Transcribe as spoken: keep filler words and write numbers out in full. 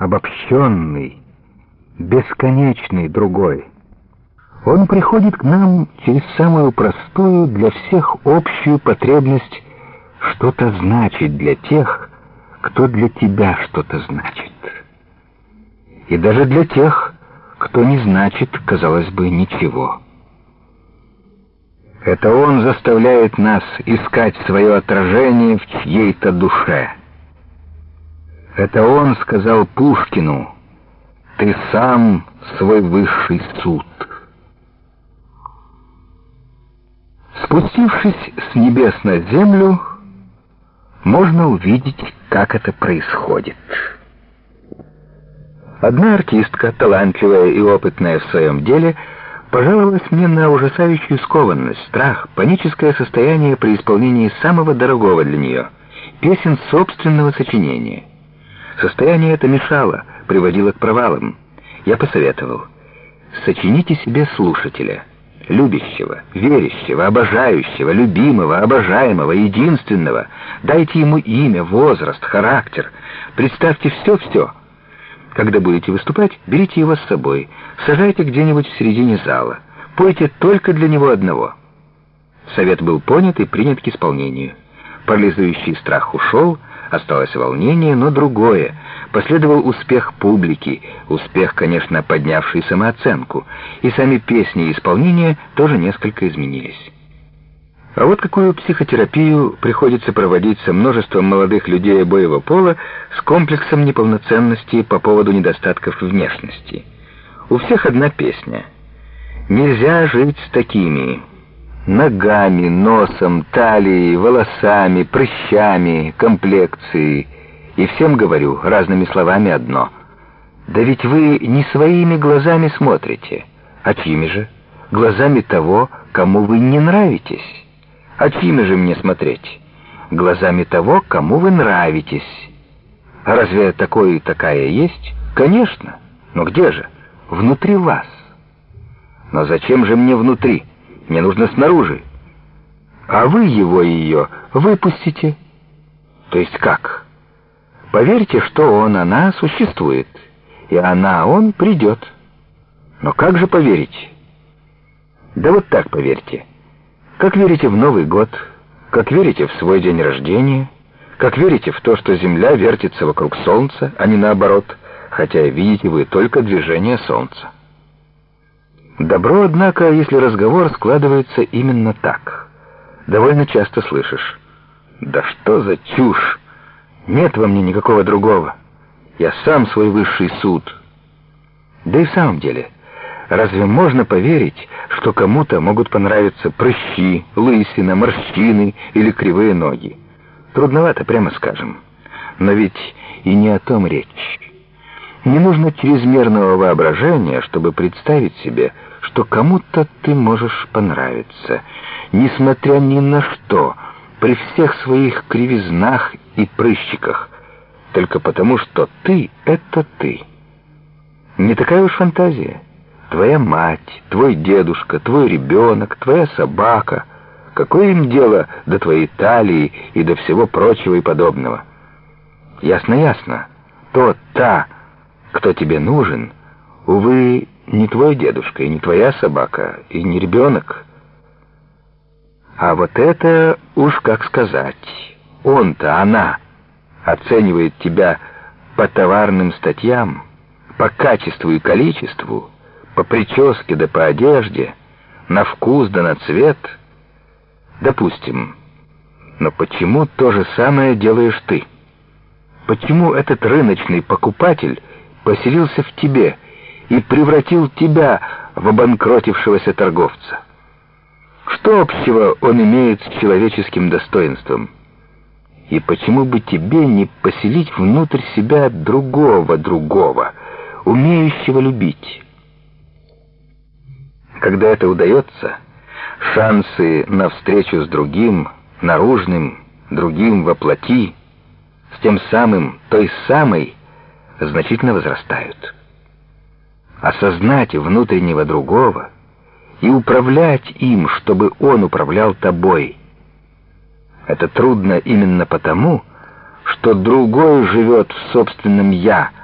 обобщенный, бесконечный другой. Он приходит к нам через самую простую для всех общую потребность что-то значить для тех, кто для тебя что-то значит. И даже для тех, кто не значит, казалось бы, ничего. Это он заставляет нас искать свое отражение в чьей-то душе. Это он сказал Пушкину: «Ты сам свой высший суд». Спустившись с небес на землю, можно увидеть, как это происходит. Одна артистка, талантливая и опытная в своем деле, пожаловалась мне на ужасающую скованность, страх, паническое состояние при исполнении самого дорогого для нее — песен собственного сочинения. Состояние это мешало, приводило к провалам. Я посоветовал: сочините себе слушателя, любящего, верящего, обожающего, любимого, обожаемого, единственного. Дайте ему имя, возраст, характер. Представьте все-все. Когда будете выступать, берите его с собой, сажайте где-нибудь в середине зала. Пойте только для него одного. Совет был понят и принят к исполнению. Парализующий страх ушел, осталось волнение, но другое. Последовал успех публики, успех, конечно, поднявший самооценку, и сами песни и исполнения тоже несколько изменились. А вот какую психотерапию приходится проводить со множеством молодых людей обоего пола с комплексом неполноценности по поводу недостатков внешности. У всех одна песня: «Нельзя жить с такими ногами, носом, талией, волосами, прыщами, комплекцией». И всем говорю разными словами одно: да ведь вы не своими глазами смотрите. А чьими же? Глазами того, кому вы не нравитесь. А чьими же мне смотреть? Глазами того, кому вы нравитесь. А разве такое такая есть? Конечно. Но где же? Внутри вас. Но зачем же мне внутри? Мне нужно снаружи. А вы его и ее выпустите. То есть как? Поверьте, что он, она существует, и она, он придет. Но как же поверить? Да вот так поверьте. Как верите в Новый год, как верите в свой день рождения, как верите в то, что Земля вертится вокруг Солнца, а не наоборот, хотя видите вы только движение Солнца. Добро, однако, если разговор складывается именно так. Довольно часто слышишь: да что за чушь! Нет во мне никакого другого. Я сам свой высший суд. Да и в самом деле, разве можно поверить, что кому-то могут понравиться прыщи, лысина, морщины или кривые ноги? Трудновато, прямо скажем. Но ведь и не о том речь. Не нужно чрезмерного воображения, чтобы представить себе, что кому-то ты можешь понравиться, несмотря ни на что, при всех своих кривизнах и прыщиках, только потому, что ты — это ты. Не такая уж фантазия. Твоя мать, твой дедушка, твой ребенок, твоя собака. Какое им дело до твоей талии и до всего прочего и подобного? Ясно-ясно. Тот, та, кто тебе нужен, увы, не твой дедушка и не твоя собака и не ребенок. А вот это уж как сказать. Он-то, она, оценивает тебя по товарным статьям, по качеству и количеству, по прическе да по одежде, на вкус да на цвет. Допустим. Но почему то же самое делаешь ты? Почему этот рыночный покупатель поселился в тебе и превратил тебя в обанкротившегося торговца? Что общего он имеет с человеческим достоинством? И почему бы тебе не поселить внутрь себя другого другого, умеющего любить? Когда это удается, шансы на встречу с другим, наружным, другим воплоти, с тем самым, той самой, значительно возрастают. Осознать внутреннего другого и управлять им, чтобы он управлял тобой. Это трудно именно потому, что другой живет в собственном «я»,